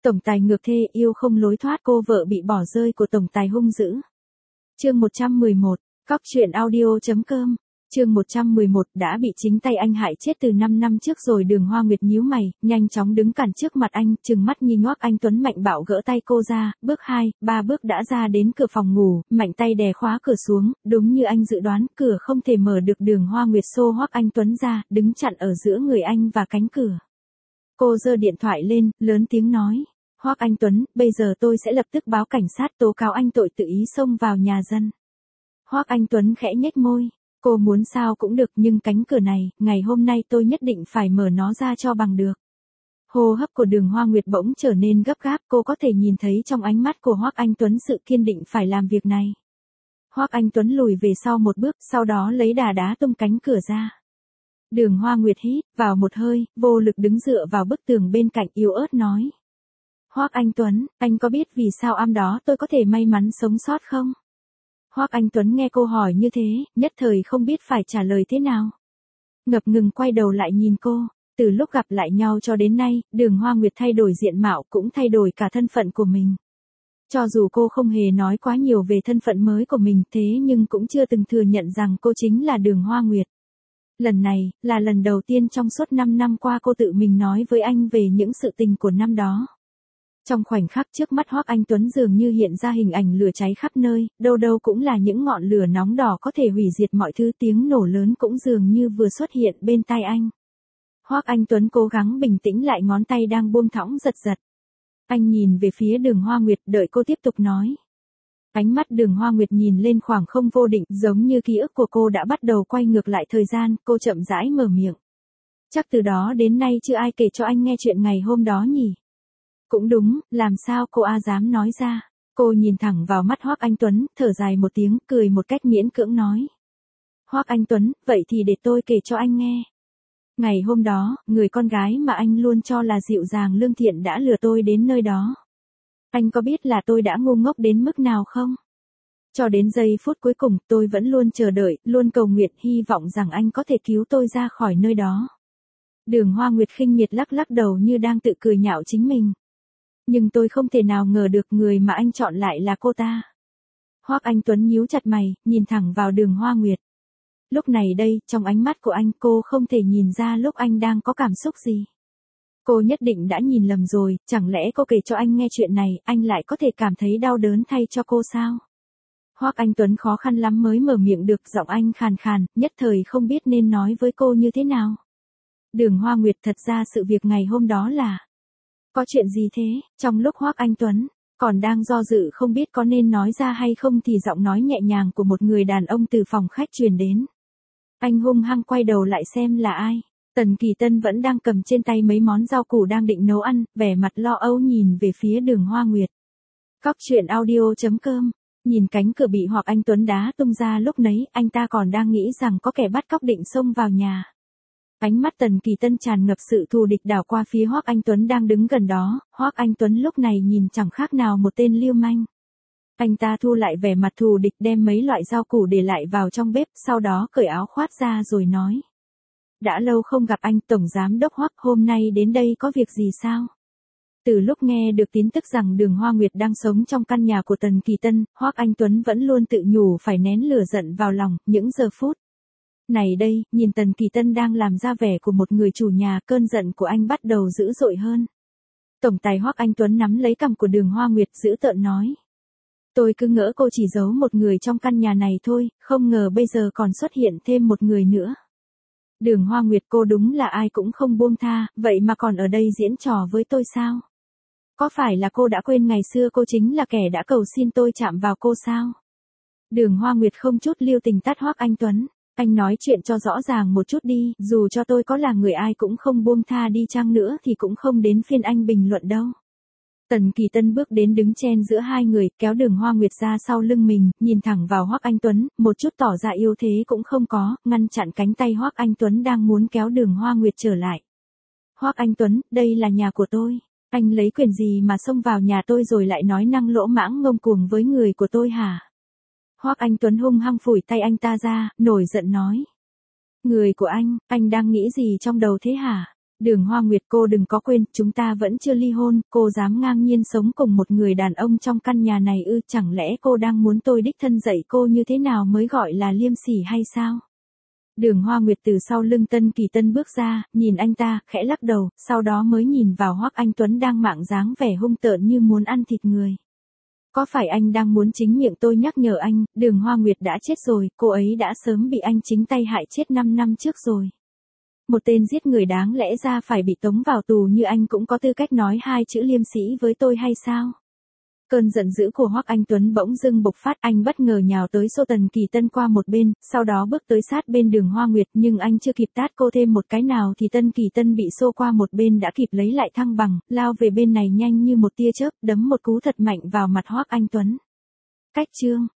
Tổng tài ngược thê yêu không lối thoát, cô vợ bị bỏ rơi của tổng tài hung dữ. Chương 111, Cóc truyện audio.com. Chương 111, đã bị chính tay anh hại chết từ 5 năm trước rồi. Đường Hoa Nguyệt nhíu mày, nhanh chóng đứng cản trước mặt anh, trừng mắt nghi ngoác. Anh Tuấn mạnh bạo gỡ tay cô ra, bước 2, 3 bước đã ra đến cửa phòng ngủ, mạnh tay đè khóa cửa xuống, đúng như anh dự đoán, cửa không thể mở được. Đường Hoa Nguyệt xô Hoắc Anh Tuấn ra, đứng chặn ở giữa người anh và cánh cửa. Cô giơ điện thoại lên, lớn tiếng nói: Hoắc Anh Tuấn, bây giờ tôi sẽ lập tức báo cảnh sát tố cáo anh tội tự ý xông vào nhà dân. Hoắc Anh Tuấn khẽ nhếch môi. Cô muốn sao cũng được, nhưng cánh cửa này, ngày hôm nay tôi nhất định phải mở nó ra cho bằng được. Hô hấp của Đường Hoa Nguyệt bỗng trở nên gấp gáp, cô có thể nhìn thấy trong ánh mắt của Hoắc Anh Tuấn sự kiên định phải làm việc này. Hoắc Anh Tuấn lùi về sau một bước, sau đó lấy đá tung cánh cửa ra. Đường Hoa Nguyệt hít vào một hơi, vô lực đứng dựa vào bức tường bên cạnh, yếu ớt nói: Hoắc Anh Tuấn, anh có biết vì sao am đó tôi có thể may mắn sống sót không? Hoắc Anh Tuấn nghe cô hỏi như thế, nhất thời không biết phải trả lời thế nào. Ngập ngừng quay đầu lại nhìn cô. Từ lúc gặp lại nhau cho đến nay, Đường Hoa Nguyệt thay đổi diện mạo, cũng thay đổi cả thân phận của mình. Cho dù cô không hề nói quá nhiều về thân phận mới của mình, thế nhưng cũng chưa từng thừa nhận rằng cô chính là Đường Hoa Nguyệt. Lần này, là lần đầu tiên trong suốt 5 năm qua cô tự mình nói với anh về những sự tình của năm đó. Trong khoảnh khắc trước mắt Hoắc Anh Tuấn dường như hiện ra hình ảnh lửa cháy khắp nơi, đâu đâu cũng là những ngọn lửa nóng đỏ có thể hủy diệt mọi thứ, tiếng nổ lớn cũng dường như vừa xuất hiện bên tai anh. Hoắc Anh Tuấn cố gắng bình tĩnh lại, ngón tay đang buông thõng giật giật. Anh nhìn về phía Đường Hoa Nguyệt, đợi cô tiếp tục nói. Ánh mắt Đường Hoa Nguyệt nhìn lên khoảng không vô định, giống như ký ức của cô đã bắt đầu quay ngược lại thời gian, cô chậm rãi mở miệng. Chắc từ đó đến nay chưa ai kể cho anh nghe chuyện ngày hôm đó nhỉ? Cũng đúng, làm sao cô dám nói ra. Cô nhìn thẳng vào mắt Hoắc Anh Tuấn, thở dài một tiếng, cười một cách miễn cưỡng nói. Hoắc Anh Tuấn, vậy thì để tôi kể cho anh nghe. Ngày hôm đó, người con gái mà anh luôn cho là dịu dàng lương thiện đã lừa tôi đến nơi đó. Anh có biết là tôi đã ngu ngốc đến mức nào không? Cho đến giây phút cuối cùng, tôi vẫn luôn chờ đợi, luôn cầu nguyện, hy vọng rằng anh có thể cứu tôi ra khỏi nơi đó. Đường Hoa Nguyệt khinh miệt lắc lắc đầu như đang tự cười nhạo chính mình. Nhưng tôi không thể nào ngờ được người mà anh chọn lại là cô ta. Hoắc Anh Tuấn nhíu chặt mày, nhìn thẳng vào Đường Hoa Nguyệt. Lúc này đây, trong ánh mắt của anh, cô không thể nhìn ra lúc anh đang có cảm xúc gì. Cô nhất định đã nhìn lầm rồi, chẳng lẽ cô kể cho anh nghe chuyện này, anh lại có thể cảm thấy đau đớn thay cho cô sao? Hoắc Anh Tuấn khó khăn lắm mới mở miệng được, giọng anh khàn khàn, nhất thời không biết nên nói với cô như thế nào. Đường Hoa Nguyệt, thật ra sự việc ngày hôm đó là... Có chuyện gì thế? Trong lúc Hoắc Anh Tuấn còn đang do dự không biết có nên nói ra hay không thì giọng nói nhẹ nhàng của một người đàn ông từ phòng khách truyền đến. Anh hung hăng quay đầu lại xem là ai. Tần Kỳ Tân vẫn đang cầm trên tay mấy món rau củ đang định nấu ăn, vẻ mặt lo âu nhìn về phía Đường Hoa Nguyệt. Cóc truyện audio.com. Nhìn cánh cửa bị Hoắc Anh Tuấn đá tung ra lúc nấy, anh ta còn đang nghĩ rằng có kẻ bắt cóc định xông vào nhà. Ánh mắt Tần Kỳ Tân tràn ngập sự thù địch đảo qua phía Hoắc Anh Tuấn đang đứng gần đó. Hoắc Anh Tuấn lúc này nhìn chẳng khác nào một tên lưu manh. Anh ta thu lại vẻ mặt thù địch, đem mấy loại rau củ để lại vào trong bếp, sau đó cởi áo khoác ra rồi nói. Đã lâu không gặp anh, Tổng Giám Đốc Hoắc, hôm nay đến đây có việc gì sao? Từ lúc nghe được tin tức rằng Đường Hoa Nguyệt đang sống trong căn nhà của Tần Kỳ Tân, Hoắc Anh Tuấn vẫn luôn tự nhủ phải nén lửa giận vào lòng. Những giờ phút này đây, nhìn Tần Kỳ Tân đang làm ra vẻ của một người chủ nhà, cơn giận của anh bắt đầu dữ dội hơn. Tổng tài Hoắc Anh Tuấn nắm lấy cằm của Đường Hoa Nguyệt, dữ tợn nói. Tôi cứ ngỡ cô chỉ giấu một người trong căn nhà này thôi, không ngờ bây giờ còn xuất hiện thêm một người nữa. Đường Hoa Nguyệt, cô đúng là ai cũng không buông tha, vậy mà còn ở đây diễn trò với tôi sao? Có phải là cô đã quên ngày xưa cô chính là kẻ đã cầu xin tôi chạm vào cô sao? Đường Hoa Nguyệt không chút lưu tình tát Hoắc Anh Tuấn. Anh nói chuyện cho rõ ràng một chút đi, dù cho tôi có là người ai cũng không buông tha đi chăng nữa thì cũng không đến phiên anh bình luận đâu. Tần Kỳ Tân bước đến đứng chen giữa hai người, kéo Đường Hoa Nguyệt ra sau lưng mình, nhìn thẳng vào Hoắc Anh Tuấn, một chút tỏ ra yếu thế cũng không có, ngăn chặn cánh tay Hoắc Anh Tuấn đang muốn kéo Đường Hoa Nguyệt trở lại. Hoắc Anh Tuấn, đây là nhà của tôi. Anh lấy quyền gì mà xông vào nhà tôi rồi lại nói năng lỗ mãng ngông cuồng với người của tôi hả? Hoắc Anh Tuấn hung hăng phủi tay anh ta ra, nổi giận nói. Người của anh đang nghĩ gì trong đầu thế hả? Đường Hoa Nguyệt, cô đừng có quên, chúng ta vẫn chưa ly hôn, cô dám ngang nhiên sống cùng một người đàn ông trong căn nhà này ư? Chẳng lẽ cô đang muốn tôi đích thân dạy cô như thế nào mới gọi là liêm sỉ hay sao? Đường Hoa Nguyệt từ sau lưng Tân Kỳ Tân bước ra, nhìn anh ta, khẽ lắc đầu, sau đó mới nhìn vào Hoắc Anh Tuấn đang mạng dáng vẻ hung tợn như muốn ăn thịt người. Có phải anh đang muốn chính miệng tôi nhắc nhở anh, Đường Hoa Nguyệt đã chết rồi, cô ấy đã sớm bị anh chính tay hại chết 5 năm trước rồi. Một tên giết người đáng lẽ ra phải bị tống vào tù như anh cũng có tư cách nói hai chữ liêm sĩ với tôi hay sao? Cơn giận dữ của Hoắc Anh Tuấn bỗng dưng bộc phát, anh bất ngờ nhào tới xô Tần Kỳ Tân qua một bên, sau đó bước tới sát bên Đường Hoa Nguyệt, nhưng anh chưa kịp tát cô thêm một cái nào thì Tân Kỳ Tân bị xô qua một bên đã kịp lấy lại thăng bằng, lao về bên này nhanh như một tia chớp, đấm một cú thật mạnh vào mặt Hoắc Anh Tuấn. Cách chương